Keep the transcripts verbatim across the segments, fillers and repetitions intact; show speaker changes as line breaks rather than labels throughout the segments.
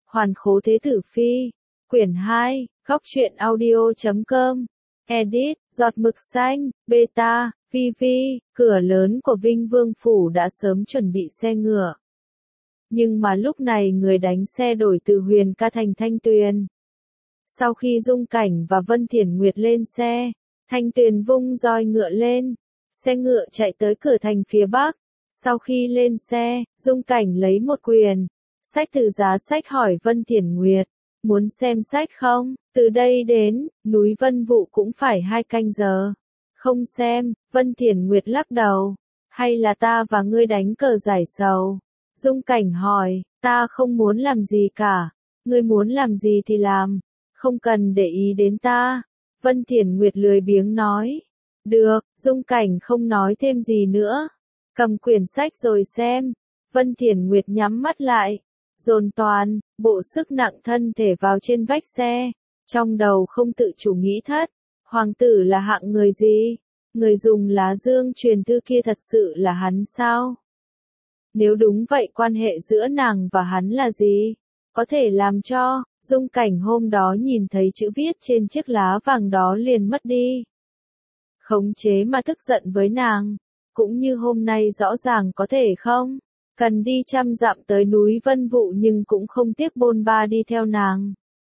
Hoàn khố thế tử phi. Quyển hai, góc truyện audio chấm com. Edit, giọt mực xanh, beta, vi vi, cửa lớn của Vinh Vương Phủ đã sớm chuẩn bị xe ngựa. Nhưng mà lúc này người đánh xe đổi từ Huyền Ca thành Thanh Tuyền. Sau khi Dung Cảnh và Vân Thiển Nguyệt lên xe, Thanh Tuyền vung roi ngựa lên, xe ngựa chạy tới cửa thành phía bắc. Sau khi lên xe, Dung Cảnh lấy một quyền, sách từ giá sách hỏi Vân Thiển Nguyệt, muốn xem sách không? Từ đây đến, núi Vân Vụ cũng phải hai canh giờ. Không xem, Vân Thiển Nguyệt lắc đầu. Hay là ta và ngươi đánh cờ giải sầu? Dung Cảnh hỏi, ta không muốn làm gì cả. Ngươi muốn làm gì thì làm, không cần để ý đến ta. Vân Thiển Nguyệt lười biếng nói. Được, Dung Cảnh không nói thêm gì nữa. Cầm quyển sách rồi xem. Vân Thiển Nguyệt nhắm mắt lại, dồn toàn bộ sức nặng thân thể vào trên vách xe, trong đầu không tự chủ nghĩ thất, hoàng tử là hạng người gì? Người dùng lá dương truyền thư kia thật sự là hắn sao? Nếu đúng vậy quan hệ giữa nàng và hắn là gì? Có thể làm cho Dung Cảnh hôm đó nhìn thấy chữ viết trên chiếc lá vàng đó liền mất đi khống chế mà tức giận với nàng, cũng như hôm nay rõ ràng có thể không? Cần đi trăm dặm tới núi Vân Vụ nhưng cũng không tiếc bôn ba đi theo nàng.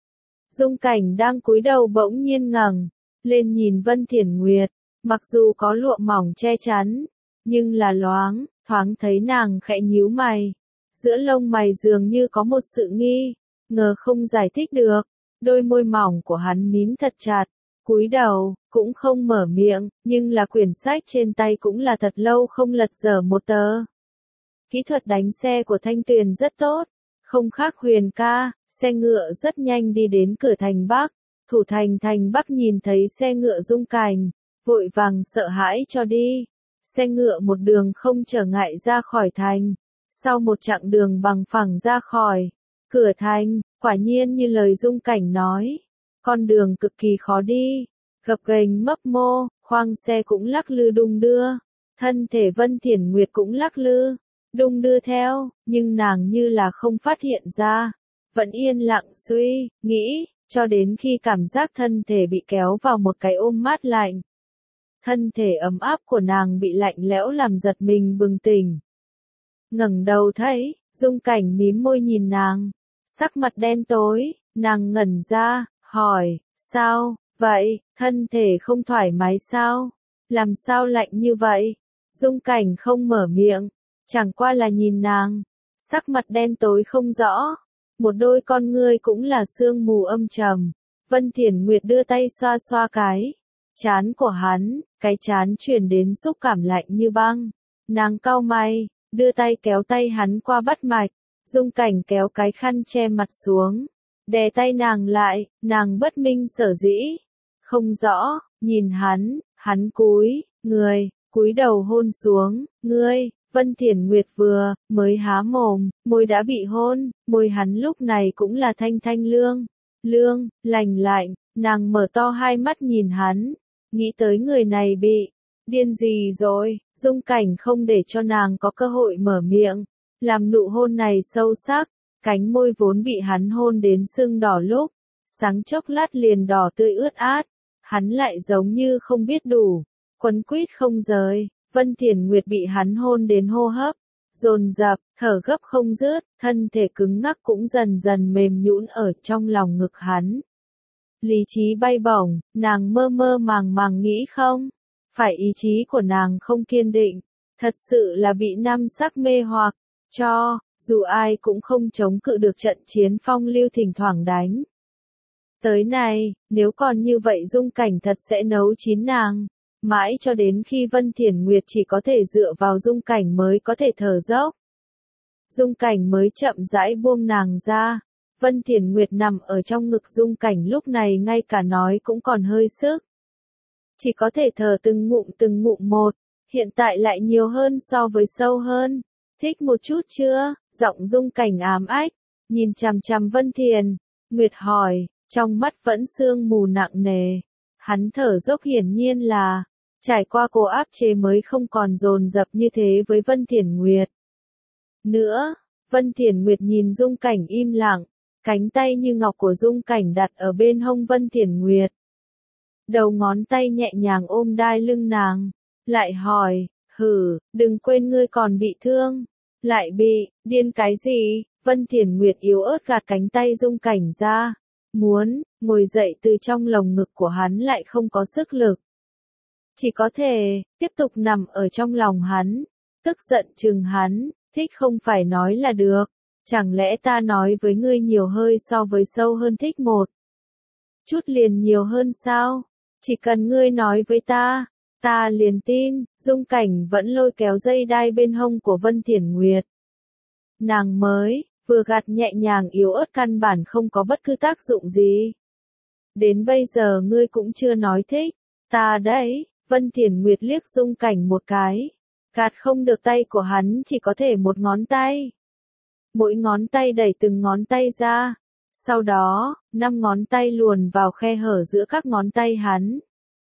Dung Cảnh đang cúi đầu bỗng nhiên ngẩng lên nhìn Vân Thiển Nguyệt, mặc dù có lụa mỏng che chắn, nhưng là loáng, thoáng thấy nàng khẽ nhíu mày. Giữa lông mày dường như có một sự nghi ngờ không giải thích được, đôi môi mỏng của hắn mím thật chặt, cúi đầu, cũng không mở miệng, nhưng là quyển sách trên tay cũng là thật lâu không lật dở một tờ. Kỹ thuật đánh xe của Thanh Tuyền rất tốt, không khác Huyền Ca, xe ngựa rất nhanh đi đến cửa thành Bắc. Thủ thành thành Bắc nhìn thấy xe ngựa Dung Cảnh, vội vàng sợ hãi cho đi. Xe ngựa một đường không trở ngại ra khỏi thành, sau một chặng đường bằng phẳng ra khỏi cửa thành, quả nhiên như lời Dung Cảnh nói, con đường cực kỳ khó đi, gập ghềnh mấp mô, khoang xe cũng lắc lư đung đưa, thân thể Vân Thiển Nguyệt cũng lắc lư đung đưa theo, nhưng nàng như là không phát hiện ra, vẫn yên lặng suy nghĩ, cho đến khi cảm giác thân thể bị kéo vào một cái ôm mát lạnh. Thân thể ấm áp của nàng bị lạnh lẽo làm giật mình bừng tỉnh. Ngẩng đầu thấy, Dung Cảnh mím môi nhìn nàng, sắc mặt đen tối, nàng ngẩn ra, hỏi, sao, vậy, thân thể không thoải mái sao? Làm sao lạnh như vậy? Dung Cảnh không mở miệng, chẳng qua là nhìn nàng, sắc mặt đen tối không rõ, một đôi con ngươi cũng là sương mù âm trầm. Vân Thiển Nguyệt đưa tay xoa xoa cái trán của hắn, cái trán truyền đến xúc cảm lạnh như băng. Nàng cau mày, đưa tay kéo tay hắn qua bắt mạch. Dung Cảnh kéo cái khăn che mặt xuống, đè tay nàng lại, nàng bất minh sở dĩ, không rõ, nhìn hắn, hắn cúi người, cúi đầu hôn xuống, ngươi. Vân Thiển Nguyệt vừa mới há mồm, môi đã bị hôn, môi hắn lúc này cũng là thanh thanh lương, lương, lành lạnh, nàng mở to hai mắt nhìn hắn, nghĩ tới người này bị điên gì rồi. Dung Cảnh không để cho nàng có cơ hội mở miệng, làm nụ hôn này sâu sắc, cánh môi vốn bị hắn hôn đến sưng đỏ lúc, sáng chốc lát liền đỏ tươi ướt át, hắn lại giống như không biết đủ, quấn quýt không rời. Vân Thiển Nguyệt bị hắn hôn đến hô hấp dồn dập, thở gấp không dứt, thân thể cứng ngắc cũng dần dần mềm nhũn ở trong lòng ngực hắn. Lý trí bay bổng, nàng mơ mơ màng màng nghĩ không, phải ý chí của nàng không kiên định, thật sự là bị nam sắc mê hoặc, cho, dù ai cũng không chống cự được trận chiến phong lưu thỉnh thoảng đánh. Tới này, nếu còn như vậy Dung Cảnh thật sẽ nấu chín nàng. Mãi cho đến khi Vân Thiển Nguyệt chỉ có thể dựa vào Dung Cảnh mới có thể thở dốc. Dung Cảnh mới chậm rãi buông nàng ra. Vân Thiển Nguyệt nằm ở trong ngực Dung Cảnh lúc này ngay cả nói cũng còn hơi sức. Chỉ có thể thở từng ngụm từng ngụm một, hiện tại lại nhiều hơn so với sâu hơn. Thích một chút chưa? Giọng Dung Cảnh ám ách, nhìn chằm chằm Vân Thiển Nguyệt hỏi, trong mắt vẫn sương mù nặng nề. Hắn thở dốc hiển nhiên là trải qua cô áp chế mới không còn dồn dập như thế với Vân Thiển Nguyệt. Nữa, Vân Thiển Nguyệt nhìn Dung Cảnh im lặng, Cánh tay như ngọc của Dung Cảnh đặt ở bên hông Vân Thiển Nguyệt. Đầu ngón tay nhẹ nhàng ôm đai lưng nàng. Lại hỏi, hử, đừng quên ngươi còn bị thương. Lại bị, điên cái gì? Vân Thiển Nguyệt yếu ớt gạt cánh tay Dung Cảnh ra. Muốn, ngồi dậy từ trong lồng ngực của hắn lại không có sức lực. Chỉ có thể, tiếp tục nằm ở trong lòng hắn. Tức giận chừng hắn, thích không phải nói là được. Chẳng lẽ ta nói với ngươi nhiều hơi so với sâu hơn thích một chút liền nhiều hơn sao? Chỉ cần ngươi nói với ta, ta liền tin. Dung Cảnh vẫn lôi kéo dây đai bên hông của Vân Thiển Nguyệt. Nàng mới, vừa gạt nhẹ nhàng yếu ớt căn bản không có bất cứ tác dụng gì. Đến bây giờ ngươi cũng chưa nói thích, ta đấy. Vân Thiển Nguyệt liếc Dung Cảnh một cái. Gạt không được tay của hắn chỉ có thể một ngón tay. Mỗi ngón tay đẩy từng ngón tay ra. Sau đó, năm ngón tay luồn vào khe hở giữa các ngón tay hắn.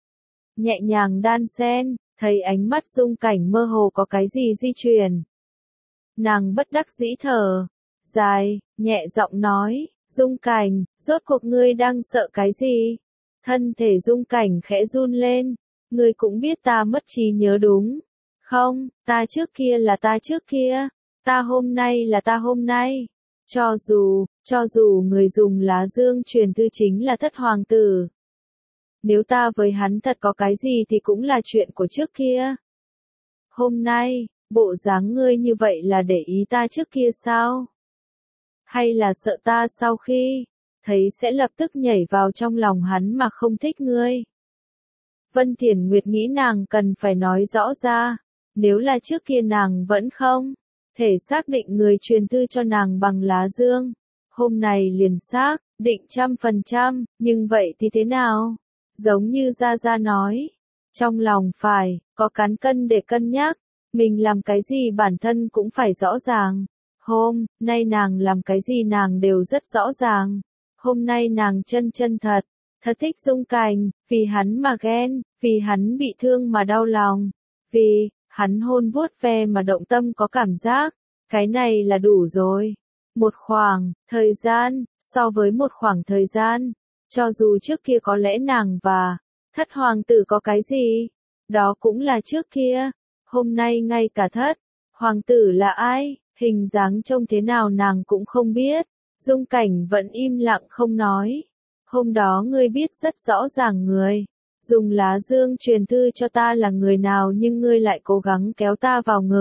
Nhẹ nhàng đan xen, thấy ánh mắt Dung Cảnh mơ hồ có cái gì di chuyển. Nàng bất đắc dĩ thở dài, nhẹ giọng nói, Dung Cảnh, rốt cuộc ngươi đang sợ cái gì? Thân thể Dung Cảnh khẽ run lên, ngươi cũng biết ta mất trí nhớ đúng không? Ta trước kia là ta trước kia, ta hôm nay là ta hôm nay. Cho dù, cho dù người dùng lá dương truyền thư chính là thất hoàng tử. Nếu ta với hắn thật có cái gì thì cũng là chuyện của trước kia. Hôm nay, bộ dáng ngươi như vậy là để ý ta trước kia sao? Hay là sợ ta sau khi thấy sẽ lập tức nhảy vào trong lòng hắn mà không thích ngươi? Vân Thiển Nguyệt nghĩ nàng cần phải nói rõ ra. Nếu là trước kia nàng vẫn không thể xác định người truyền thư cho nàng bằng lá dương. Hôm nay liền xác định trăm phần trăm, nhưng vậy thì thế nào? Giống như Gia Gia nói, trong lòng phải có cán cân để cân nhắc, mình làm cái gì bản thân cũng phải rõ ràng. Hôm nay nàng làm cái gì nàng đều rất rõ ràng. Hôm nay nàng chân chân thật, thật thích Dung Cảnh, vì hắn mà ghen, vì hắn bị thương mà đau lòng, vì hắn hôn vuốt ve mà động tâm có cảm giác. Cái này là đủ rồi. Một khoảng thời gian, so với một khoảng thời gian, cho dù trước kia có lẽ nàng và thất hoàng tử có cái gì, đó cũng là trước kia. Hôm nay ngay cả thất hoàng tử là ai, hình dáng trông thế nào nàng cũng không biết. Dung Cảnh vẫn im lặng không nói. Hôm đó ngươi biết rất rõ ràng người dùng lá dương truyền thư cho ta là người nào, nhưng ngươi lại cố gắng kéo ta vào ngực.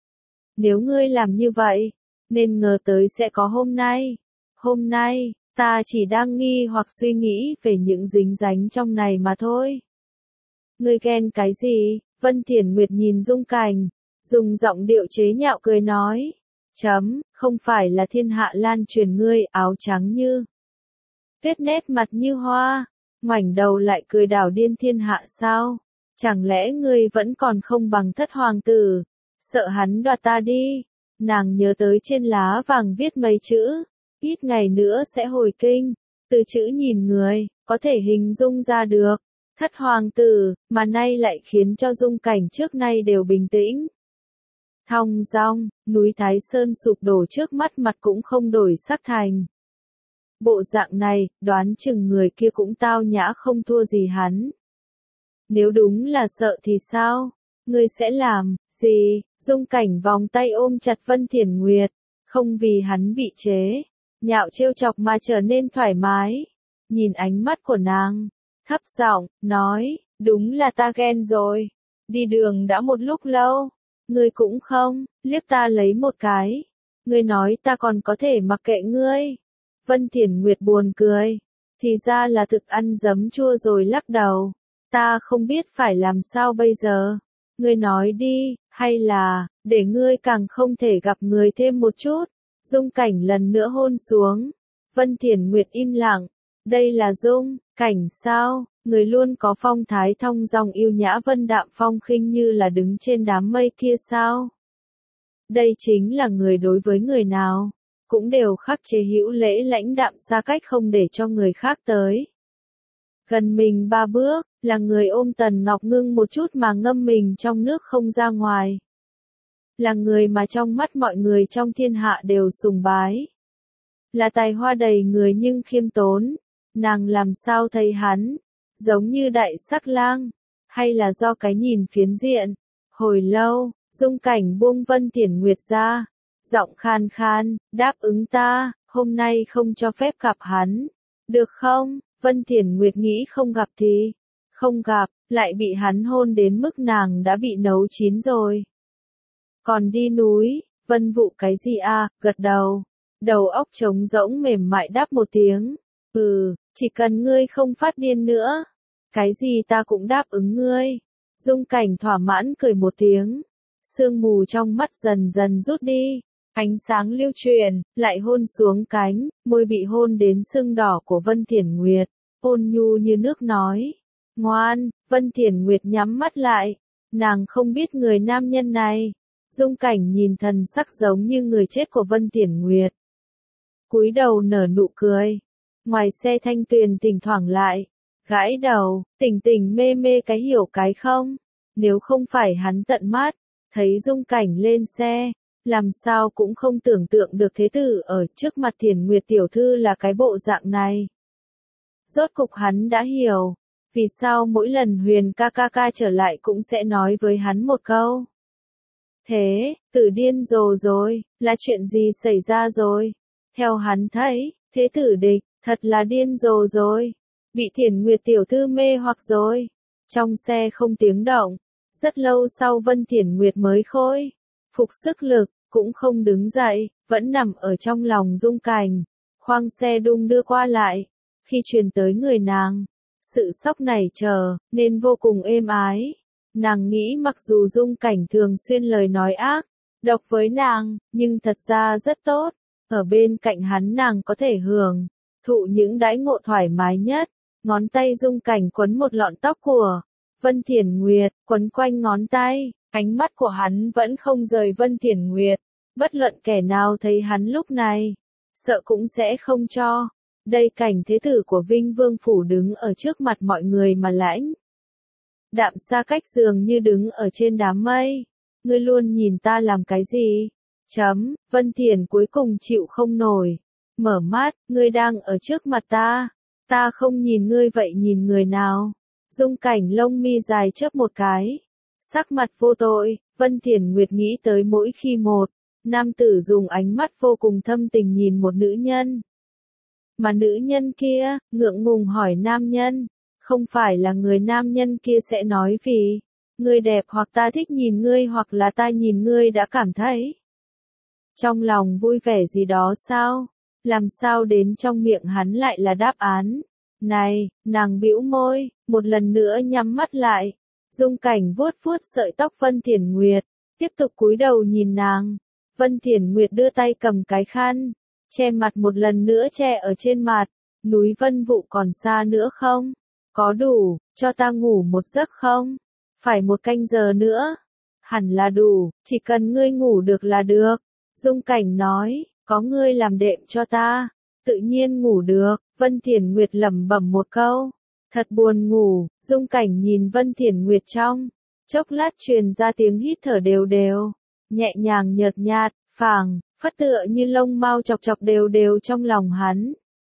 Nếu ngươi làm như vậy, nên ngờ tới sẽ có hôm nay. Hôm nay, ta chỉ đang nghi hoặc suy nghĩ về những dính dánh trong này mà thôi. Ngươi ghen cái gì? Vân Thiển Nguyệt nhìn Dung Cảnh, dùng giọng điệu chế nhạo cười nói. Chấm, không phải là thiên hạ lan truyền ngươi áo trắng như tuyết, nét mặt như hoa, ngoảnh đầu lại cười đảo điên thiên hạ sao? Chẳng lẽ ngươi vẫn còn không bằng thất hoàng tử, sợ hắn đoạt ta đi? Nàng nhớ tới trên lá vàng viết mấy chữ, ít ngày nữa sẽ hồi kinh. Từ chữ nhìn người, có thể hình dung ra được. Thất hoàng tử, mà nay lại khiến cho Dung Cảnh trước nay đều bình tĩnh. Thong dong, núi Thái Sơn sụp đổ trước mắt, mặt cũng không đổi sắc thành. Bộ dạng này, đoán chừng người kia cũng tao nhã không thua gì hắn. Nếu đúng là sợ thì sao? Ngươi sẽ làm gì? Dung Cảnh vòng tay ôm chặt Vân Thiển Nguyệt, không vì hắn bị chế nhạo trêu chọc mà trở nên thoải mái. Nhìn ánh mắt của nàng, thấp giọng nói, đúng là ta ghen rồi. Đi đường đã một lúc lâu, ngươi cũng không liếc ta lấy một cái. Ngươi nói ta còn có thể mặc kệ ngươi. Vân Thiển Nguyệt buồn cười, thì ra là thực ăn giấm chua rồi lắc đầu. Ta không biết phải làm sao bây giờ. Ngươi nói đi, hay là, để ngươi càng không thể gặp người thêm một chút. Dung Cảnh lần nữa hôn xuống. Vân Thiển Nguyệt im lặng. Đây là Dung Cảnh sao? Người luôn có phong thái thong dong yêu nhã vân đạm phong khinh như là đứng trên đám mây kia sao? Đây chính là người đối với người nào cũng đều khắc chế hữu lễ lãnh đạm xa cách, không để cho người khác tới gần mình ba bước, là người ôm Tần Ngọc Ngưng một chút mà ngâm mình trong nước không ra ngoài. Là người mà trong mắt mọi người trong thiên hạ đều sùng bái. là tài hoa đầy người nhưng khiêm tốn. Nàng làm sao thấy hắn, giống như đại sắc lang, hay là do cái nhìn phiến diện. Hồi lâu, Dung Cảnh buông Vân Thiển Nguyệt ra, giọng khan khan, đáp ứng ta, hôm nay không cho phép gặp hắn. Được không? Vân Thiển Nguyệt nghĩ không gặp thì không gặp, lại bị hắn hôn đến mức nàng đã bị nấu chín rồi. Còn đi núi, Vân Vụ cái gì à, gật đầu. Đầu óc trống rỗng mềm mại đáp một tiếng. Ừ, chỉ cần ngươi không phát điên nữa. Cái gì ta cũng đáp ứng ngươi. Dung Cảnh thỏa mãn cười một tiếng. Sương mù trong mắt dần dần rút đi. Ánh sáng lưu truyền, lại hôn xuống cánh, môi bị hôn đến sưng đỏ của Vân Thiển Nguyệt. Ôn nhu như nước nói. Ngoan, Vân Thiển Nguyệt nhắm mắt lại. Nàng không biết người nam nhân này. Dung Cảnh nhìn thần sắc giống như người chết của Vân Thiển Nguyệt. Cúi đầu nở nụ cười. Ngoài xe Thanh Tuyền thỉnh thoảng lại. Gãi đầu, tỉnh tỉnh mê mê cái hiểu cái không. Nếu không phải hắn tận mắt, thấy Dung Cảnh lên xe, làm sao cũng không tưởng tượng được thế tử ở trước mặt Thiển Nguyệt tiểu thư là cái bộ dạng này. Rốt cục hắn đã hiểu, vì sao mỗi lần Huyền ca ca ca trở lại cũng sẽ nói với hắn một câu. Thế, tử điên rồ rồi, là chuyện gì xảy ra rồi? Theo hắn thấy, thế tử địch, thật là điên rồ rồi. Bị Thiển Nguyệt tiểu thư mê hoặc rồi. Trong xe không tiếng động. Rất lâu sau Vân Thiển Nguyệt mới khôi phục sức lực, cũng không đứng dậy, vẫn nằm ở trong lòng Dung Cảnh. Khoang xe đung đưa qua lại. Khi truyền tới người nàng, sự sốc nảy chờ, nên vô cùng êm ái. Nàng nghĩ mặc dù Dung Cảnh thường xuyên lời nói ác, độc với nàng, nhưng thật ra rất tốt. Ở bên cạnh hắn nàng có thể hưởng thụ những đãi ngộ thoải mái nhất. Ngón tay Dung Cảnh quấn một lọn tóc của Vân Thiển Nguyệt, quấn quanh ngón tay, ánh mắt của hắn vẫn không rời Vân Thiển Nguyệt. Bất luận kẻ nào thấy hắn lúc này, sợ cũng sẽ không cho. Đây cảnh thế tử của Vinh Vương Phủ đứng ở trước mặt mọi người mà lãnh. Đạm xa cách dường như đứng ở trên đám mây. Ngươi luôn nhìn ta làm cái gì? Chấm, Vân Thiển cuối cùng chịu không nổi. Mở mắt, ngươi đang ở trước mặt ta. Ta không nhìn ngươi vậy nhìn người nào? Dung Cảnh lông mi dài chớp một cái. Sắc mặt vô tội, Vân Thiển Nguyệt nghĩ tới mỗi khi một nam tử dùng ánh mắt vô cùng thâm tình nhìn một nữ nhân. Mà nữ nhân kia, ngượng ngùng hỏi nam nhân, không phải là người nam nhân kia sẽ nói vì ngươi đẹp hoặc ta thích nhìn ngươi hoặc là ta nhìn ngươi đã cảm thấy trong lòng vui vẻ gì đó sao? Làm sao đến trong miệng hắn lại là đáp án? Này, nàng bĩu môi, một lần nữa nhắm mắt lại. Dung Cảnh vuốt vuốt sợi tóc Vân Thiển Nguyệt, tiếp tục cúi đầu nhìn nàng. Vân Thiển Nguyệt đưa tay cầm cái khăn, che mặt một lần nữa che ở trên mặt. Núi Vân Vụ còn xa nữa không? Có đủ, cho ta ngủ một giấc không? Phải một canh giờ nữa. Hẳn là đủ, chỉ cần ngươi ngủ được là được. Dung Cảnh nói, có ngươi làm đệm cho ta, tự nhiên ngủ được. Vân Thiển Nguyệt lẩm bẩm một câu, thật buồn ngủ. Dung Cảnh nhìn Vân Thiển Nguyệt trong chốc lát truyền ra tiếng hít thở đều đều, nhẹ nhàng nhợt nhạt, phảng phất tựa như lông mao chọc chọc đều đều trong lòng hắn.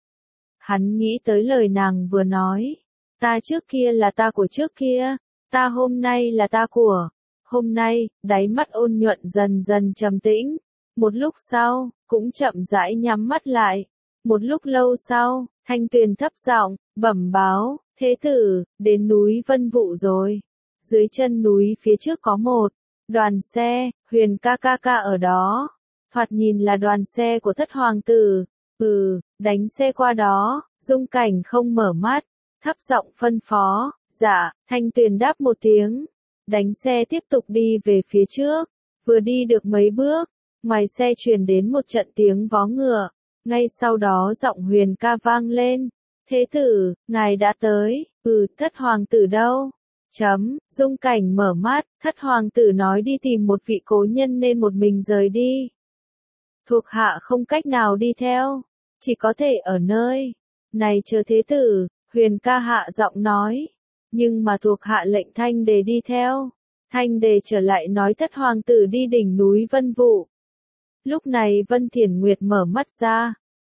Hắn nghĩ tới lời nàng vừa nói, ta trước kia là ta của trước kia, ta hôm nay là ta của hôm nay. Đáy mắt ôn nhuận dần dần trầm tĩnh. Một lúc sau, cũng chậm rãi nhắm mắt lại. Một lúc lâu sau, Thanh Tuyền thấp giọng bẩm báo, thế tử, đến núi Vân Vụ rồi. Dưới chân núi phía trước có một đoàn xe, Huyền ca ca ca ở đó. Thoạt nhìn là đoàn xe của thất hoàng tử. Ừ, đánh xe qua đó. Dung Cảnh không mở mắt, thấp giọng phân phó, dạ. Thanh Tuyền đáp một tiếng, đánh xe tiếp tục đi về phía trước. Vừa đi được mấy bước, ngoài xe truyền đến một trận tiếng vó ngựa. Ngay sau đó giọng Huyền ca vang lên. Thế tử, ngài đã tới. Ừ, thất hoàng tử đâu? Chấm, Dung Cảnh mở mắt, thất hoàng tử nói đi tìm một vị cố nhân nên một mình rời đi. Thuộc hạ không cách nào đi theo, chỉ có thể ở nơi này chờ thế tử. Huyền ca hạ giọng nói. Nhưng mà thuộc hạ lệnh Thanh Đề đi theo. Thanh Đề trở lại nói thất hoàng tử đi đỉnh núi Vân Vụ. Lúc này Vân Thiển Nguyệt mở mắt ra,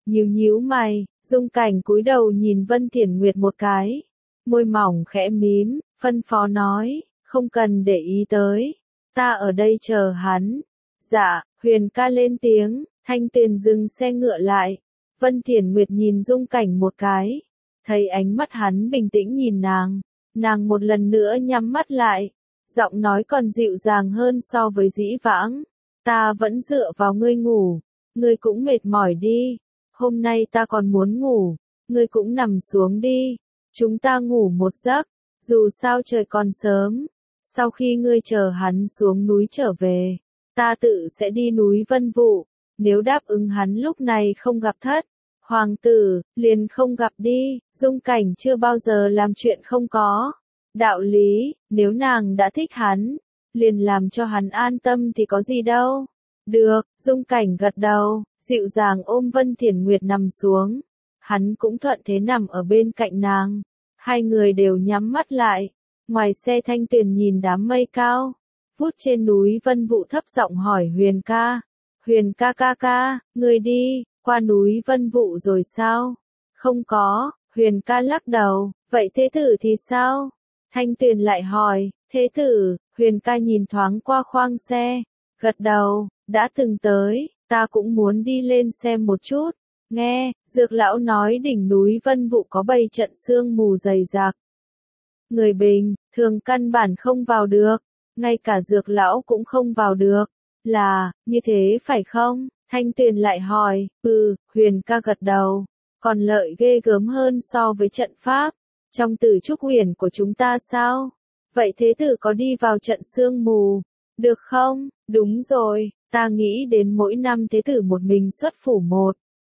Nhíu nhíu mày, Dung Cảnh cúi đầu nhìn Vân Thiển Nguyệt một cái. Môi mỏng khẽ mím, phân phó nói, không cần để ý tới. Ta ở đây chờ hắn. Dạ, Huyền ca lên tiếng, Thanh Tuyền dừng xe ngựa lại. Vân Thiển Nguyệt nhìn Dung Cảnh một cái. Thấy ánh mắt hắn bình tĩnh nhìn nàng. Nàng một lần nữa nhắm mắt lại. Giọng nói còn dịu dàng hơn so với dĩ vãng. Ta vẫn dựa vào ngươi ngủ. Ngươi cũng mệt mỏi đi. Hôm nay ta còn muốn ngủ. Ngươi cũng nằm xuống đi. Chúng ta ngủ một giấc. Dù sao trời còn sớm. Sau khi ngươi chờ hắn xuống núi trở về, ta tự sẽ đi núi Vân Vụ. Nếu đáp ứng hắn lúc này không gặp thất hoàng tử, liền không gặp đi. Dung Cảnh chưa bao giờ làm chuyện không có đạo lý. Nếu nàng đã thích hắn, liền làm cho hắn an tâm thì có gì đâu. Được, Dung Cảnh gật đầu, dịu dàng ôm Vân Thiển Nguyệt nằm xuống. Hắn cũng thuận thế nằm ở bên cạnh nàng. Hai người đều nhắm mắt lại. Ngoài xe Thanh Tuyền nhìn đám mây cao. Vút trên núi Vân Vụ thấp giọng hỏi Huyền ca. Huyền ca ca ca, người đi, qua núi Vân Vụ rồi sao? Không có, Huyền ca lắc đầu, vậy thế tử thì sao? Thanh Tuyền lại hỏi, thế tử, Huyền ca nhìn thoáng qua khoang xe. Gật đầu, đã từng tới, ta cũng muốn đi lên xem một chút. Nghe, Dược lão nói đỉnh núi Vân Vụ có bầy trận sương mù dày đặc. Người bình thường căn bản không vào được, ngay cả Dược lão cũng không vào được. Là, như thế phải không? Thanh Tuyền lại hỏi, ừ, Huyền ca gật đầu. Còn lợi ghê gớm hơn so với trận pháp. Trong tử trúc huyền của chúng ta sao? Vậy thế tử có đi vào trận sương mù? Được không? Đúng rồi, ta nghĩ đến mỗi năm thế tử một mình xuất phủ một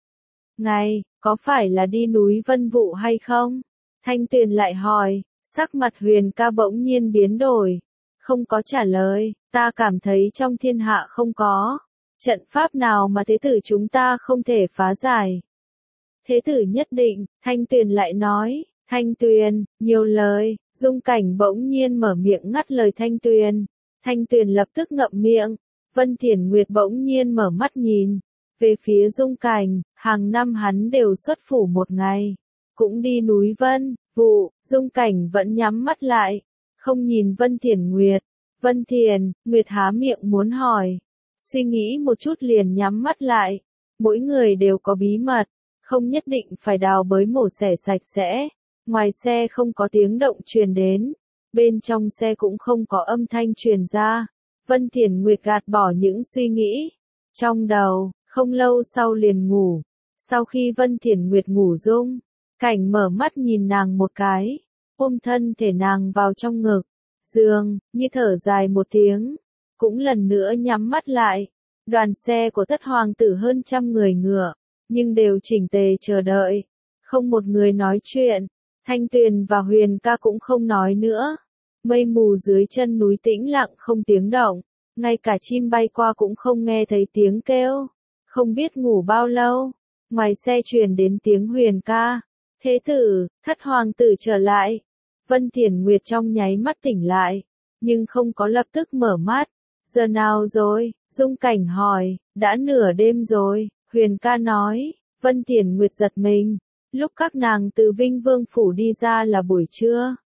ngày, có phải là đi núi Vân Vụ hay không? Thanh Tuyền lại hỏi, sắc mặt Huyền ca bỗng nhiên biến đổi. Không có trả lời, ta cảm thấy trong thiên hạ không có trận pháp nào mà thế tử chúng ta không thể phá giải. Thế tử nhất định, Thanh Tuyền lại nói, Thanh Tuyền, nhiều lời. Dung Cảnh bỗng nhiên mở miệng ngắt lời Thanh Tuyền. Thanh Tuyền lập tức ngậm miệng. Vân Thiển Nguyệt bỗng nhiên mở mắt nhìn về phía Dung Cảnh. Hàng năm hắn đều xuất phủ một ngày, cũng đi núi Vân Vụ. Dung Cảnh vẫn nhắm mắt lại, không nhìn Vân Thiển Nguyệt. Vân Thiển Nguyệt há miệng muốn hỏi, suy nghĩ một chút liền nhắm mắt lại. Mỗi người đều có bí mật, không nhất định phải đào bới mổ xẻ sạch sẽ. Ngoài xe không có tiếng động truyền đến, bên trong xe cũng không có âm thanh truyền ra. Vân Thiển Nguyệt gạt bỏ những suy nghĩ trong đầu, không lâu sau liền ngủ. Sau khi Vân Thiển Nguyệt ngủ, Dung Cảnh mở mắt nhìn nàng một cái, ôm thân thể nàng vào trong ngực, giường, như thở dài một tiếng, cũng lần nữa nhắm mắt lại. Đoàn xe của thất hoàng tử hơn trăm người ngựa, nhưng đều chỉnh tề chờ đợi, không một người nói chuyện. Thanh Tuyền và Huyền ca cũng không nói nữa. Mây mù dưới chân núi tĩnh lặng không tiếng động, ngay cả chim bay qua cũng không nghe thấy tiếng kêu. Không biết ngủ bao lâu, ngoài xe truyền đến tiếng Huyền ca. Thế tử, thất hoàng tử trở lại. Vân Thiển Nguyệt trong nháy mắt tỉnh lại, nhưng không có lập tức mở mắt. Giờ nào rồi? Dung Cảnh hỏi. Đã nửa đêm rồi, Huyền ca nói. Vân Thiển Nguyệt giật mình. Lúc các nàng từ Vinh Vương Phủ đi ra là buổi trưa.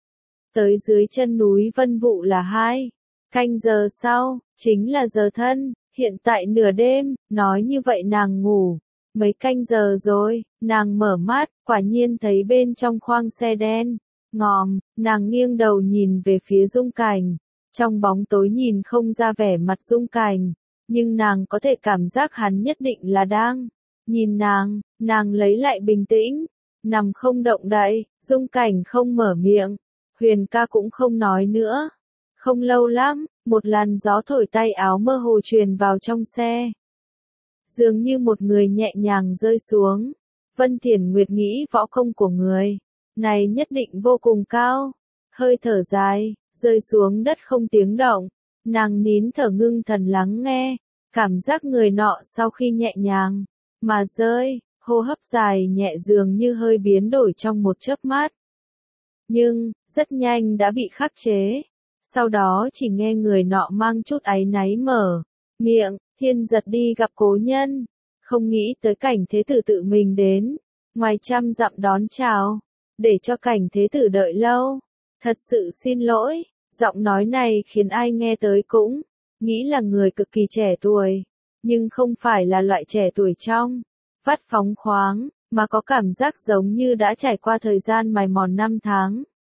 Tới dưới chân núi Vân Vụ là hai canh giờ sau, chính là giờ thân. Hiện tại nửa đêm, nói như vậy nàng ngủ. Mấy canh giờ rồi, nàng mở mắt, quả nhiên thấy bên trong khoang xe đen ngòm. Nàng nghiêng đầu nhìn về phía Dung Cảnh. Trong bóng tối nhìn không ra vẻ mặt Dung Cảnh, nhưng nàng có thể cảm giác hắn nhất định là đang nhìn nàng. Nàng lấy lại bình tĩnh, nằm không động đậy. Dung Cảnh không mở miệng, Huyền ca cũng không nói nữa. Không lâu lắm, một làn gió thổi tay áo mơ hồ truyền vào trong xe, dường như một người nhẹ nhàng rơi xuống. Vân Thiển Nguyệt nghĩ võ công của người này nhất định vô cùng cao, hơi thở dài, rơi xuống đất không tiếng động. Nàng nín thở ngưng thần lắng nghe, cảm giác người nọ sau khi nhẹ nhàng mà rơi, hô hấp dài nhẹ dường như hơi biến đổi trong một chớp mắt. Nhưng, rất nhanh đã bị khắc chế. Sau đó chỉ nghe người nọ mang chút áy náy mở miệng, Thiên giật đi gặp cố nhân. không nghĩ tới Cảnh Thế Tử tự mình đến, ngoài trăm dặm đón chào, để cho Cảnh Thế Tử đợi lâu. Thật sự xin lỗi, giọng nói này khiến ai nghe tới cũng nghĩ là người cực kỳ trẻ tuổi, nhưng không phải là loại trẻ tuổi trong vắt phóng khoáng, mà có cảm giác giống như đã trải qua thời gian mài mòn năm tháng.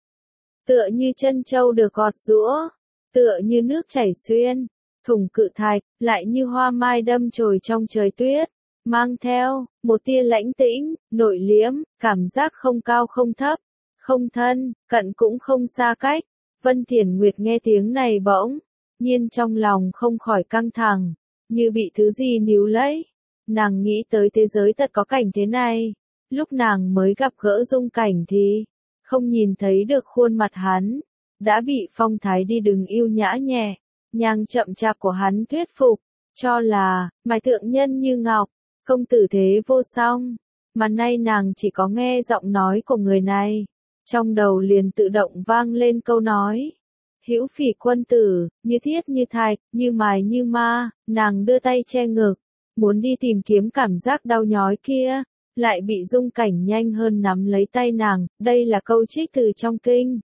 Tựa như chân châu được gọt giũa, tựa như nước chảy xuyên thủng cự thạch, lại như hoa mai đâm chồi trong trời tuyết, mang theo một tia lãnh tĩnh, nội liễm, cảm giác không cao không thấp, không thân, cận cũng không xa cách. Vân Thiển Nguyệt nghe tiếng này bỗng nhiên trong lòng không khỏi căng thẳng, như bị thứ gì níu lấy. Nàng nghĩ tới thế giới thật có cảnh thế này, lúc nàng mới gặp gỡ Dung Cảnh thì không nhìn thấy được khuôn mặt hắn, đã bị phong thái đi đừng yêu nhã nhẹ, nhàng chậm chạp của hắn thuyết phục, cho là mài tượng nhân như ngọc, công tử thế vô song, mà nay nàng chỉ có nghe giọng nói của người này, trong đầu liền tự động vang lên câu nói. Hữu Phỉ quân tử, như thiết như thạch, như mài như ma, nàng đưa tay che ngực, muốn đi tìm kiếm cảm giác đau nhói kia, lại bị Dung Cảnh nhanh hơn nắm lấy tay nàng, đây là câu trích từ trong kinh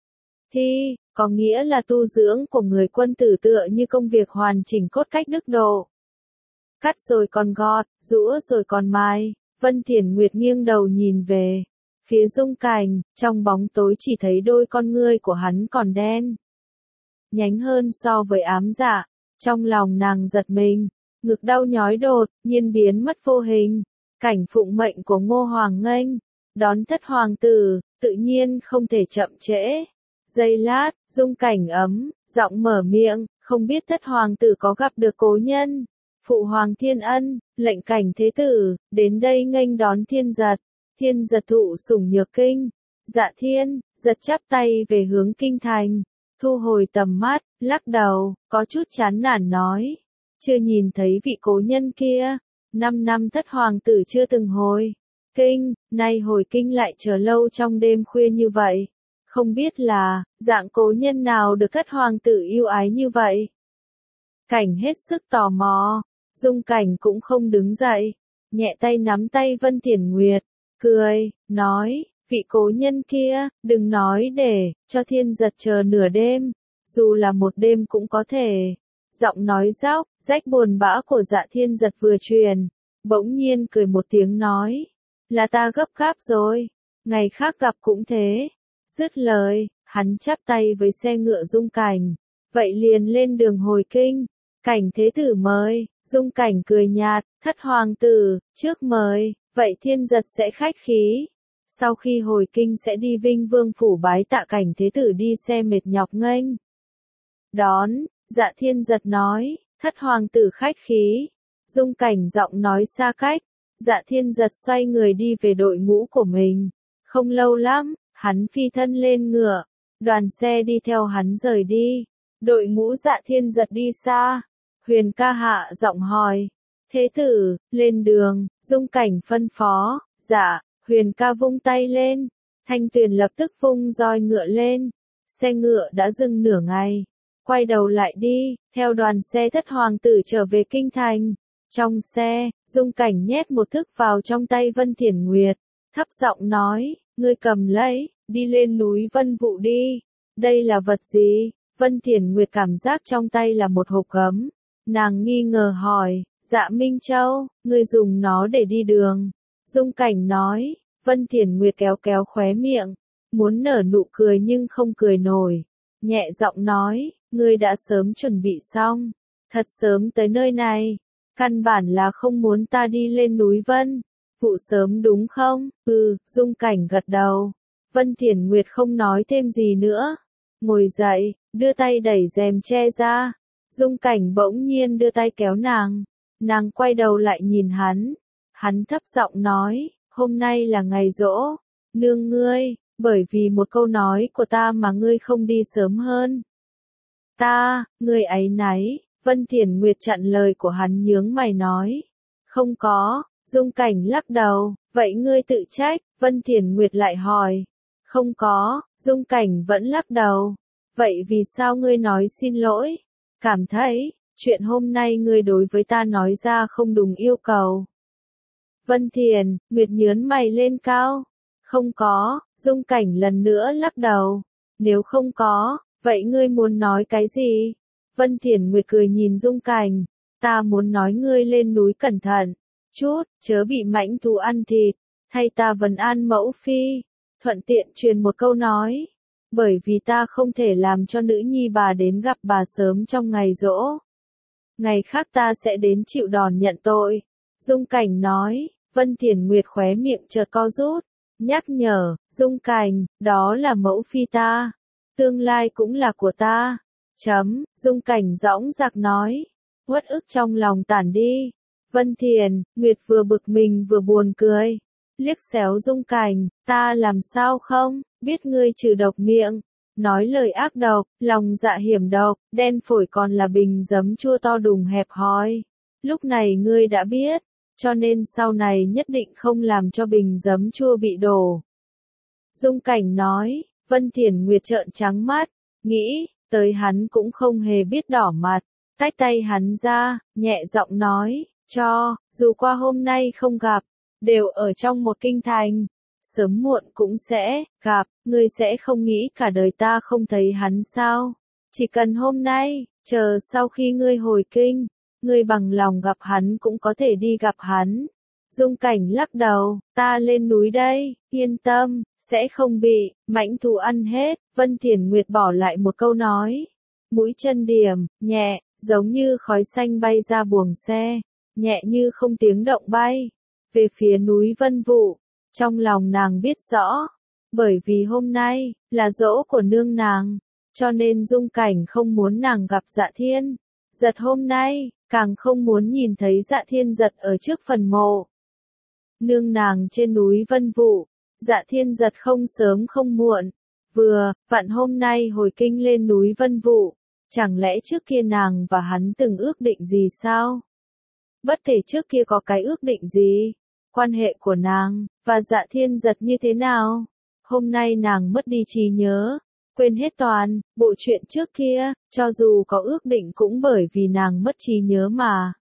thi, có nghĩa là tu dưỡng của người quân tử tựa như công việc hoàn chỉnh cốt cách đức độ. Cắt rồi còn gọt, rũa rồi còn mài. Vân Thiển Nguyệt nghiêng đầu nhìn về phía Dung Cảnh, trong bóng tối chỉ thấy đôi con ngươi của hắn còn đen nhánh hơn so với ám dạ. Trong lòng nàng giật mình, ngực đau nhói đột nhiên biến mất vô hình. Cảnh phụng mệnh của Ngô Hoàng Nghênh đón thất hoàng tử, tự nhiên không thể chậm trễ. Giây lát, Dung Cảnh ấm giọng mở miệng, không biết thất hoàng tử có gặp được cố nhân. Phụ hoàng Thiên Ân lệnh Cảnh Thế Tử đến đây nghênh đón Thiên Giật. Thiên Giật thụ sủng nhược kinh. Dạ Thiên Giật chắp tay về hướng kinh thành, thu hồi tầm mắt, lắc đầu, có chút chán nản nói, chưa nhìn thấy vị cố nhân kia. Năm năm thất hoàng tử chưa từng hồi kinh, nay hồi kinh lại chờ lâu trong đêm khuya như vậy. Không biết là dạng cố nhân nào được thất hoàng tử yêu ái như vậy. Cảnh hết sức tò mò, Dung Cảnh cũng không đứng dậy, nhẹ tay nắm tay Vân Thiển Nguyệt, cười, nói, vị cố nhân kia, đừng nói để cho Thiên Giật chờ nửa đêm, dù là một đêm cũng có thể. Giọng nói róc, rách buồn bã của Dạ Thiên Giật vừa truyền, bỗng nhiên cười một tiếng nói, là ta gấp gáp rồi, ngày khác gặp cũng thế. Dứt lời, hắn chắp tay với xe ngựa Dung Cảnh, vậy liền lên đường hồi kinh. Cảnh Thế Tử mời, Dung Cảnh cười nhạt, thất hoàng tử, trước mời, vậy Thiên Giật sẽ khách khí. Sau khi hồi kinh sẽ đi Vinh Vương phủ bái tạ Cảnh Thế Tử đi xe mệt nhọc nghênh đón. Dạ Thiên Giật nói, thất hoàng tử khách khí. Dung Cảnh giọng nói xa cách. Dạ Thiên Giật xoay người đi về đội ngũ của mình. Không lâu lắm, hắn phi thân lên ngựa, đoàn xe đi theo hắn rời đi. Đội ngũ Dạ Thiên Giật đi xa, Huyền ca hạ giọng hỏi, Thế Tử, lên đường. Dung Cảnh phân phó, dạ. Huyền ca vung tay lên, Thanh Tuyền lập tức vung roi ngựa lên. Xe ngựa đã dừng nửa ngày, quay đầu lại đi, theo đoàn xe thất hoàng tử trở về kinh thành. Trong xe, Dung Cảnh nhét một thức vào trong tay Vân Thiển Nguyệt, thấp giọng nói, ngươi cầm lấy, đi lên núi Vân Vụ đi. Đây là vật gì? Vân Thiển Nguyệt cảm giác trong tay là một hộp gấm. Nàng nghi ngờ hỏi, Dạ Minh Châu, ngươi dùng nó để đi đường. Dung Cảnh nói, Vân Thiển Nguyệt kéo kéo khóe miệng, muốn nở nụ cười nhưng không cười nổi. Nhẹ giọng nói, ngươi đã sớm chuẩn bị xong, thật sớm tới nơi này, căn bản là không muốn ta đi lên núi Vân Vụ sớm đúng không? Ừ, Dung Cảnh gật đầu. Vân Thiển Nguyệt không nói thêm gì nữa, ngồi dậy, đưa tay đẩy rèm che ra. Dung Cảnh bỗng nhiên đưa tay kéo nàng, nàng quay đầu lại nhìn hắn, hắn thấp giọng nói, hôm nay là ngày giỗ nương ngươi, bởi vì một câu nói của ta mà ngươi không đi sớm hơn. Ta, ngươi áy náy. Vân Thiển Nguyệt chặn lời của hắn nhướng mày nói, không có. Dung Cảnh lắc đầu, vậy ngươi tự trách. Vân Thiển Nguyệt lại hỏi, không có. Dung Cảnh vẫn lắc đầu, vậy vì sao ngươi nói xin lỗi? Cảm thấy chuyện hôm nay ngươi đối với ta nói ra không đúng yêu cầu. Vân Thiền, Nguyệt nhớn mày lên cao. Không có, Dung Cảnh lần nữa lắc đầu. Nếu không có, vậy ngươi muốn nói cái gì? Vân Thiền Nguyệt cười nhìn Dung Cảnh. Ta muốn nói ngươi lên núi cẩn thận. Chút, chớ bị mãnh thú ăn thịt. Thay ta vấn an mẫu phi. Thuận tiện truyền một câu nói. Bởi vì ta không thể làm cho nữ nhi bà đến gặp bà sớm trong ngày giỗ. Ngày khác ta sẽ đến chịu đòn nhận tội. Dung Cảnh nói. Vân Thiền Nguyệt khóe miệng chợt co rút. Nhắc nhở, Dung Cảnh, đó là mẫu phi ta. Tương lai cũng là của ta. Chấm, Dung Cảnh dõng dạc nói. Uất ức trong lòng tản đi. Vân Thiền, Nguyệt vừa bực mình vừa buồn cười. Liếc xéo Dung Cảnh, ta làm sao không, biết ngươi trừ độc miệng. Nói lời ác độc, lòng dạ hiểm độc, đen phổi còn là bình giấm chua to đùng hẹp hòi. Lúc này ngươi đã biết. Cho nên sau này nhất định không làm cho bình giấm chua bị đổ. Dung Cảnh nói, Vân Thiền Nguyệt trợn trắng mắt, nghĩ, tới hắn cũng không hề biết đỏ mặt, tách tay hắn ra, nhẹ giọng nói, cho, dù qua hôm nay không gặp, đều ở trong một kinh thành, sớm muộn cũng sẽ gặp, ngươi sẽ không nghĩ cả đời ta không thấy hắn sao, chỉ cần hôm nay, chờ sau khi ngươi hồi kinh. Ngươi bằng lòng gặp hắn cũng có thể đi gặp hắn. Dung Cảnh lắc đầu, ta lên núi đây, yên tâm, sẽ không bị mãnh thú ăn hết. Vân Thiền Nguyệt bỏ lại một câu nói. Mũi chân điểm, nhẹ, giống như khói xanh bay ra buồng xe, nhẹ như không tiếng động bay. Về phía núi Vân Vũ, trong lòng nàng biết rõ. Bởi vì hôm nay, là giỗ của nương nàng, cho nên Dung Cảnh không muốn nàng gặp Dạ Thiên. Giật hôm nay, càng không muốn nhìn thấy Dạ Thiên Giật ở trước phần mộ. Nương nàng trên núi Vân Vũ, Dạ Thiên Giật không sớm không muộn, vừa, vặn hôm nay hồi kinh lên núi Vân Vũ, chẳng lẽ trước kia nàng và hắn từng ước định gì sao? Bất kể trước kia có cái ước định gì, quan hệ của nàng, và Dạ Thiên Giật như thế nào? Hôm nay nàng mất đi trí nhớ. Quên hết toàn, bộ chuyện trước kia, cho dù có ước định cũng bởi vì nàng mất trí nhớ mà.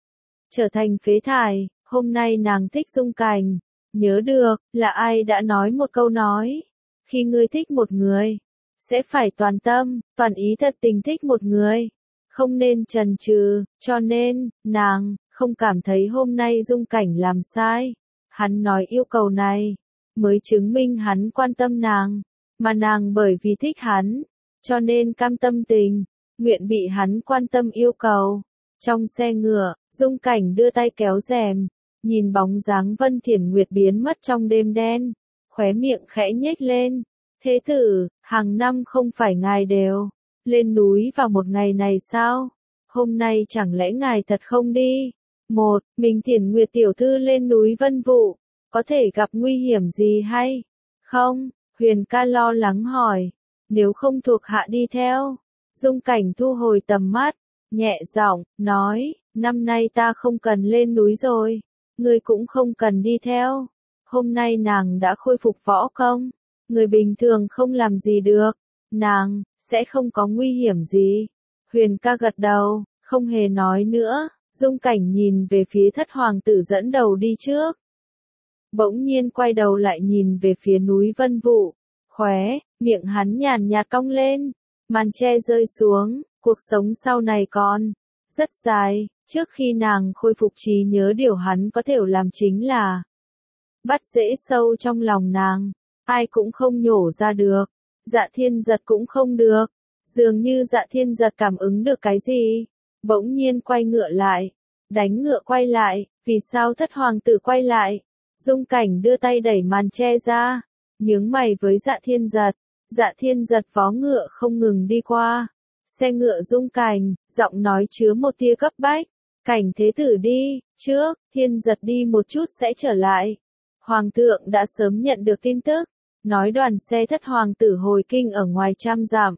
Trở thành phế thải, hôm nay nàng thích Dung Cảnh. Nhớ được, là ai đã nói một câu nói. Khi ngươi thích một người, sẽ phải toàn tâm, toàn ý thật tình thích một người. Không nên chần chừ, cho nên, nàng, không cảm thấy hôm nay Dung Cảnh làm sai. Hắn nói yêu cầu này, mới chứng minh hắn quan tâm nàng. Mà nàng bởi vì thích hắn, cho nên cam tâm tình, nguyện bị hắn quan tâm yêu cầu. Trong xe ngựa, Dung Cảnh đưa tay kéo rèm, nhìn bóng dáng Vân Thiền Nguyệt biến mất trong đêm đen, khóe miệng khẽ nhếch lên. Thế tử, hàng năm không phải ngài đều lên núi vào một ngày này sao? Hôm nay chẳng lẽ ngài thật không đi? Một, mình Thiền Nguyệt tiểu thư lên núi Vân Vũ, có thể gặp nguy hiểm gì hay không? Huyền ca lo lắng hỏi, nếu không thuộc hạ đi theo. Dung Cảnh thu hồi tầm mắt, nhẹ giọng, nói, năm nay ta không cần lên núi rồi, ngươi cũng không cần đi theo. Hôm nay nàng đã khôi phục võ công, người bình thường không làm gì được, nàng, sẽ không có nguy hiểm gì. Huyền ca gật đầu, không hề nói nữa, Dung Cảnh nhìn về phía thất hoàng tử dẫn đầu đi trước. Bỗng nhiên quay đầu lại nhìn về phía núi Vân Vũ, khóe, miệng hắn nhàn nhạt cong lên, màn che rơi xuống, cuộc sống sau này còn rất dài, trước khi nàng khôi phục trí nhớ điều hắn có thể làm chính là bắt rễ sâu trong lòng nàng, ai cũng không nhổ ra được, Dạ Thiên Giật cũng không được, dường như Dạ Thiên Giật cảm ứng được cái gì, bỗng nhiên quay ngựa lại, đánh ngựa quay lại, vì sao thất hoàng tử quay lại? Dung Cảnh đưa tay đẩy màn che ra, nhướng mày với Dạ Thiên Giật. Dạ Thiên Giật vó ngựa không ngừng đi qua. Xe ngựa Dung Cảnh, giọng nói chứa một tia cấp bách. Cảnh thế tử đi, trước, Thiên Giật đi một chút sẽ trở lại. Hoàng thượng đã sớm nhận được tin tức, nói đoàn xe thất hoàng tử hồi kinh ở ngoài trăm dặm.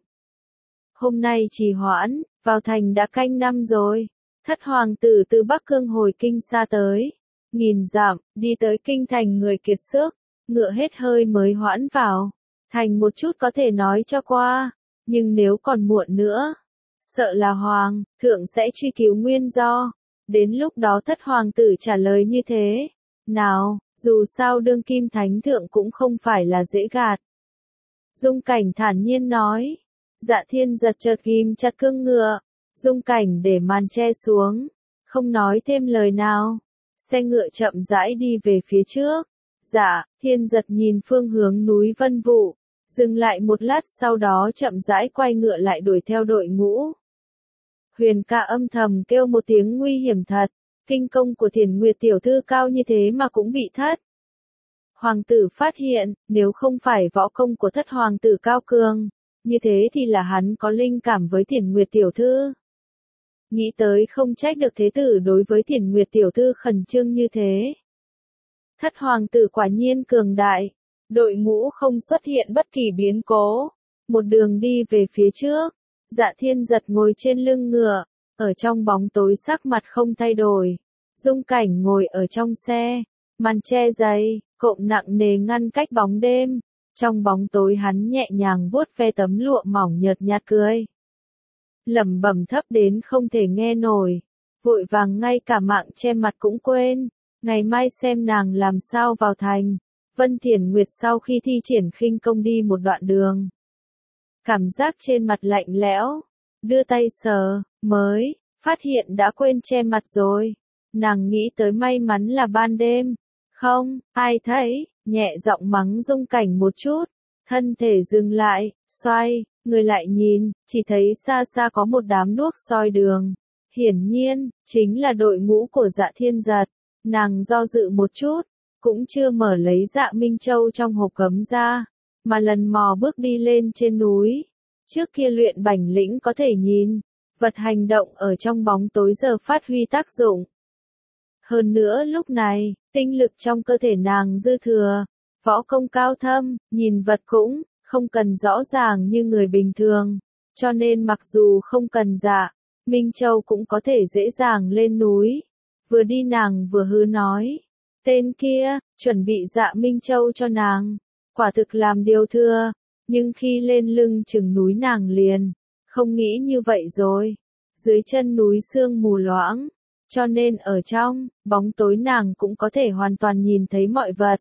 Hôm nay trì hoãn, vào thành đã canh năm rồi. Thất hoàng tử từ Bắc Cương hồi kinh xa tới. Nghìn dặm, đi tới kinh thành người kiệt sức, ngựa hết hơi mới hoãn vào. Thành một chút có thể nói cho qua, nhưng nếu còn muộn nữa, sợ là hoàng thượng sẽ truy cứu nguyên do. Đến lúc đó thất hoàng tử trả lời như thế, Nào, dù sao đương kim thánh thượng cũng không phải là dễ gạt. Dung Cảnh thản nhiên nói. Dạ Thiên giật chợt ghim chặt cương ngựa. Dung Cảnh để màn che xuống, không nói thêm lời nào. Xe ngựa chậm rãi đi về phía trước. Dạ, Thiên giật nhìn phương hướng núi Vân Vụ, dừng lại một lát sau đó chậm rãi quay ngựa lại đuổi theo đội ngũ. Huyền Ca âm thầm kêu một tiếng nguy hiểm thật, kinh công của Thiền Nguyệt tiểu thư cao như thế mà cũng bị thất. Hoàng tử phát hiện, nếu không phải võ công của thất hoàng tử cao cường, như thế thì là hắn có linh cảm với Thiền Nguyệt tiểu thư. Nghĩ tới không trách được thế tử đối với Thiền Nguyệt tiểu thư khẩn trương như thế. Thất hoàng tử quả nhiên cường đại, đội ngũ không xuất hiện bất kỳ biến cố, một đường đi về phía trước. Dạ Thiên giật ngồi trên lưng ngựa, ở trong bóng tối sắc mặt không thay đổi. Dung Cảnh ngồi ở trong xe, màn che dày, cộm nặng nề ngăn cách bóng đêm. Trong bóng tối hắn nhẹ nhàng vuốt ve tấm lụa mỏng nhợt nhạt cười. Lẩm bẩm thấp đến không thể nghe nổi, vội vàng ngay cả mạng che mặt cũng quên, ngày mai xem nàng làm sao vào thành. Vân Thiển Nguyệt sau khi thi triển khinh công đi một đoạn đường, cảm giác trên mặt lạnh lẽo, đưa tay sờ, mới phát hiện đã quên che mặt rồi. Nàng nghĩ tới may mắn là ban đêm, không ai thấy, nhẹ giọng mắng Dung Cảnh một chút, thân thể dừng lại, xoay người lại nhìn, chỉ thấy xa xa có một đám đuốc soi đường. Hiển nhiên, chính là đội ngũ của Dạ Thiên giật. Nàng do dự một chút, cũng chưa mở lấy Dạ Minh Châu trong hộp gấm ra, mà lần mò bước đi lên trên núi. Trước kia luyện Bảnh lĩnh có thể nhìn, vật hành động ở trong bóng tối giờ phát huy tác dụng. Hơn nữa lúc này, tinh lực trong cơ thể nàng dư thừa, võ công cao thâm, nhìn vật cũng không cần rõ ràng như người bình thường, cho nên mặc dù không cần Dạ Minh Châu cũng có thể dễ dàng lên núi. Vừa đi nàng vừa hứ nói, tên kia, chuẩn bị Dạ Minh Châu cho nàng, quả thực làm điều thừa, nhưng khi lên lưng chừng núi nàng liền, không nghĩ như vậy rồi. Dưới chân núi sương mù loãng, cho nên ở trong bóng tối nàng cũng có thể hoàn toàn nhìn thấy mọi vật.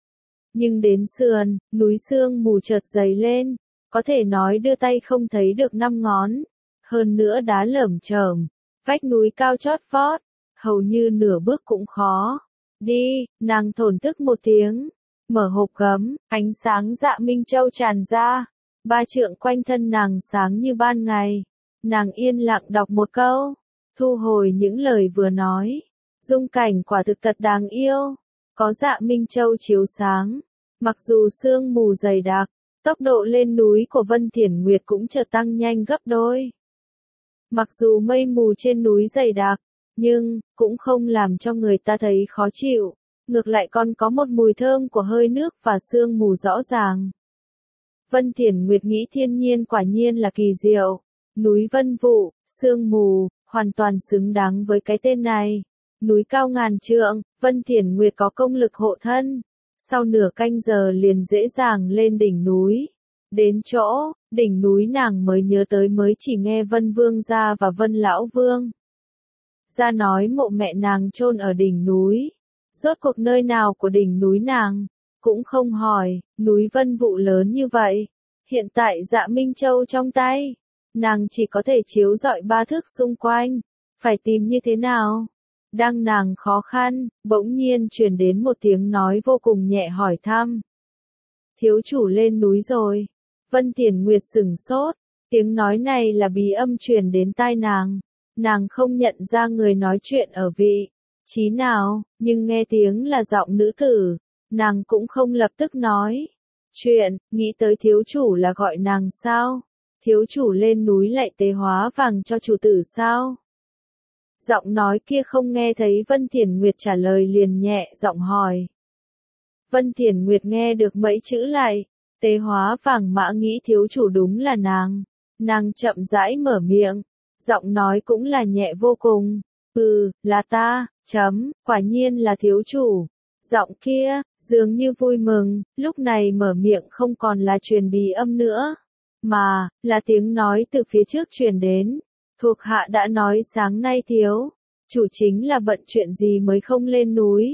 Nhưng đến sườn, núi sương mù chợt dày lên, có thể nói đưa tay không thấy được năm ngón. Hơn nữa đá lởm chởm, vách núi cao chót vót, hầu như nửa bước cũng khó. Đi, nàng thổn thức một tiếng, mở hộp gấm, ánh sáng Dạ Minh Châu tràn ra, ba trượng quanh thân nàng sáng như ban ngày. Nàng yên lặng đọc một câu, thu hồi những lời vừa nói. Dung Cảnh quả thực thật đáng yêu, có Dạ Minh Châu chiếu sáng, mặc dù sương mù dày đặc, tốc độ lên núi của Vân Thiển Nguyệt cũng chợt tăng nhanh gấp đôi. Mặc dù mây mù trên núi dày đặc, nhưng cũng không làm cho người ta thấy khó chịu, ngược lại còn có một mùi thơm của hơi nước và sương mù rõ ràng. Vân Thiển Nguyệt nghĩ thiên nhiên quả nhiên là kỳ diệu, núi Vân Vụ, sương mù, hoàn toàn xứng đáng với cái tên này. Núi cao ngàn trượng, Vân Thiển Nguyệt có công lực hộ thân, sau nửa canh giờ liền dễ dàng lên đỉnh núi. Đến chỗ, đỉnh núi nàng mới nhớ tới mới chỉ nghe Vân Vương gia và Vân Lão Vương gia nói mộ mẹ nàng chôn ở đỉnh núi. Rốt cuộc nơi nào của đỉnh núi nàng cũng không hỏi, núi Vân Vụ lớn như vậy, hiện tại Dạ Minh Châu trong tay, nàng chỉ có thể chiếu rọi ba thước xung quanh, phải tìm như thế nào? Đang nàng khó khăn, bỗng nhiên truyền đến một tiếng nói vô cùng nhẹ hỏi thăm. Thiếu chủ lên núi rồi. Vân Thiển Nguyệt sửng sốt, tiếng nói này là bí âm truyền đến tai nàng. Nàng không nhận ra người nói chuyện ở vị trí nào, nhưng nghe tiếng là giọng nữ tử, nàng cũng không lập tức nói chuyện, nghĩ tới thiếu chủ là gọi nàng sao? Thiếu chủ lên núi lại tế hóa vàng cho chủ tử sao? Giọng nói kia không nghe thấy Vân Thiển Nguyệt trả lời liền nhẹ giọng hỏi. Vân Thiển Nguyệt nghe được mấy chữ lại, tế hóa vàng mã nghĩ thiếu chủ đúng là nàng. Nàng chậm rãi mở miệng, giọng nói cũng là nhẹ vô cùng. Ừ, là ta, chấm, quả nhiên là thiếu chủ. Giọng kia, dường như vui mừng, lúc này mở miệng không còn là truyền bí âm nữa, mà là tiếng nói từ phía trước truyền đến. Thuộc hạ đã nói sáng nay thiếu chủ chính là bận chuyện gì mới không lên núi.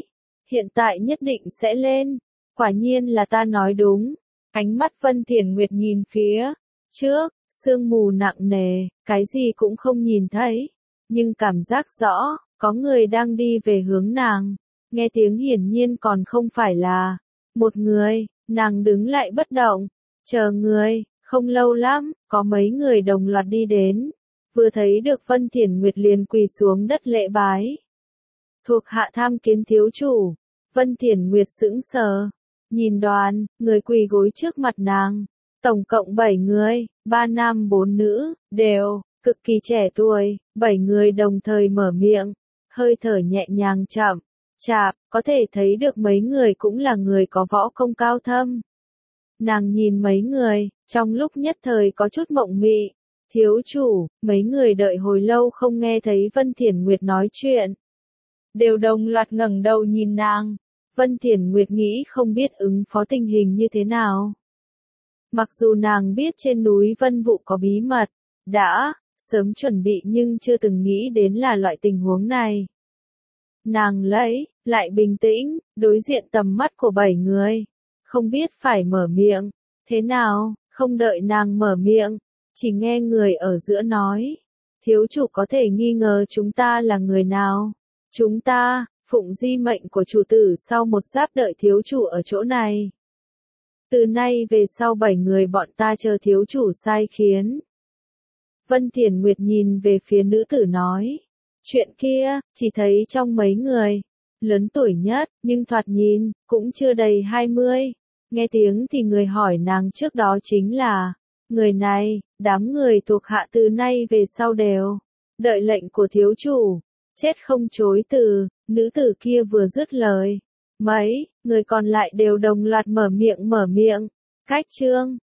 hiện tại nhất định sẽ lên. Quả nhiên là ta nói đúng. Ánh mắt Vân Thiển Nguyệt nhìn phía trước, sương mù nặng nề, cái gì cũng không nhìn thấy. Nhưng cảm giác rõ, có người đang đi về hướng nàng. Nghe tiếng hiển nhiên còn không phải là một người, nàng đứng lại bất động, chờ người, không lâu lắm, có mấy người đồng loạt đi đến. Vừa thấy được Vân Thiển Nguyệt liền quỳ xuống đất lễ bái. Thuộc hạ tham kiến thiếu chủ. Vân Thiển Nguyệt sững sờ, nhìn đoàn, người quỳ gối trước mặt nàng. Tổng cộng bảy người, ba nam bốn nữ, đều, cực kỳ trẻ tuổi, bảy người đồng thời mở miệng, hơi thở nhẹ nhàng chậm, chạp, có thể thấy được mấy người cũng là người có võ công cao thâm. Nàng nhìn mấy người, trong lúc nhất thời có chút mộng mị. Thiếu chủ, mấy người đợi hồi lâu không nghe thấy Vân Thiển Nguyệt nói chuyện. Đều đồng loạt ngẩng đầu nhìn nàng. Vân Thiển Nguyệt nghĩ không biết ứng phó tình hình như thế nào. Mặc dù nàng biết trên núi Vân Vũ có bí mật, đã sớm chuẩn bị nhưng chưa từng nghĩ đến là loại tình huống này. Nàng lấy, lại bình tĩnh, đối diện tầm mắt của bảy người. Không biết phải mở miệng, thế nào, không đợi nàng mở miệng, chỉ nghe người ở giữa nói. Thiếu chủ có thể nghi ngờ chúng ta là người nào? Chúng ta, phụng di mệnh của chủ tử sau một giáp đợi thiếu chủ ở chỗ này. Từ nay về sau bảy người bọn ta chờ thiếu chủ sai khiến. Vân Thiển Nguyệt nhìn về phía nữ tử nói. Chuyện kia, chỉ thấy trong mấy người, lớn tuổi nhất, nhưng thoạt nhìn, cũng chưa đầy hai mươi. Nghe tiếng thì người hỏi nàng trước đó chính là, người này, đám người thuộc hạ từ nay về sau đều, đợi lệnh của thiếu chủ, chết không chối từ, nữ tử kia vừa dứt lời. Mấy, người còn lại đều đồng loạt mở miệng mở miệng, cách chương.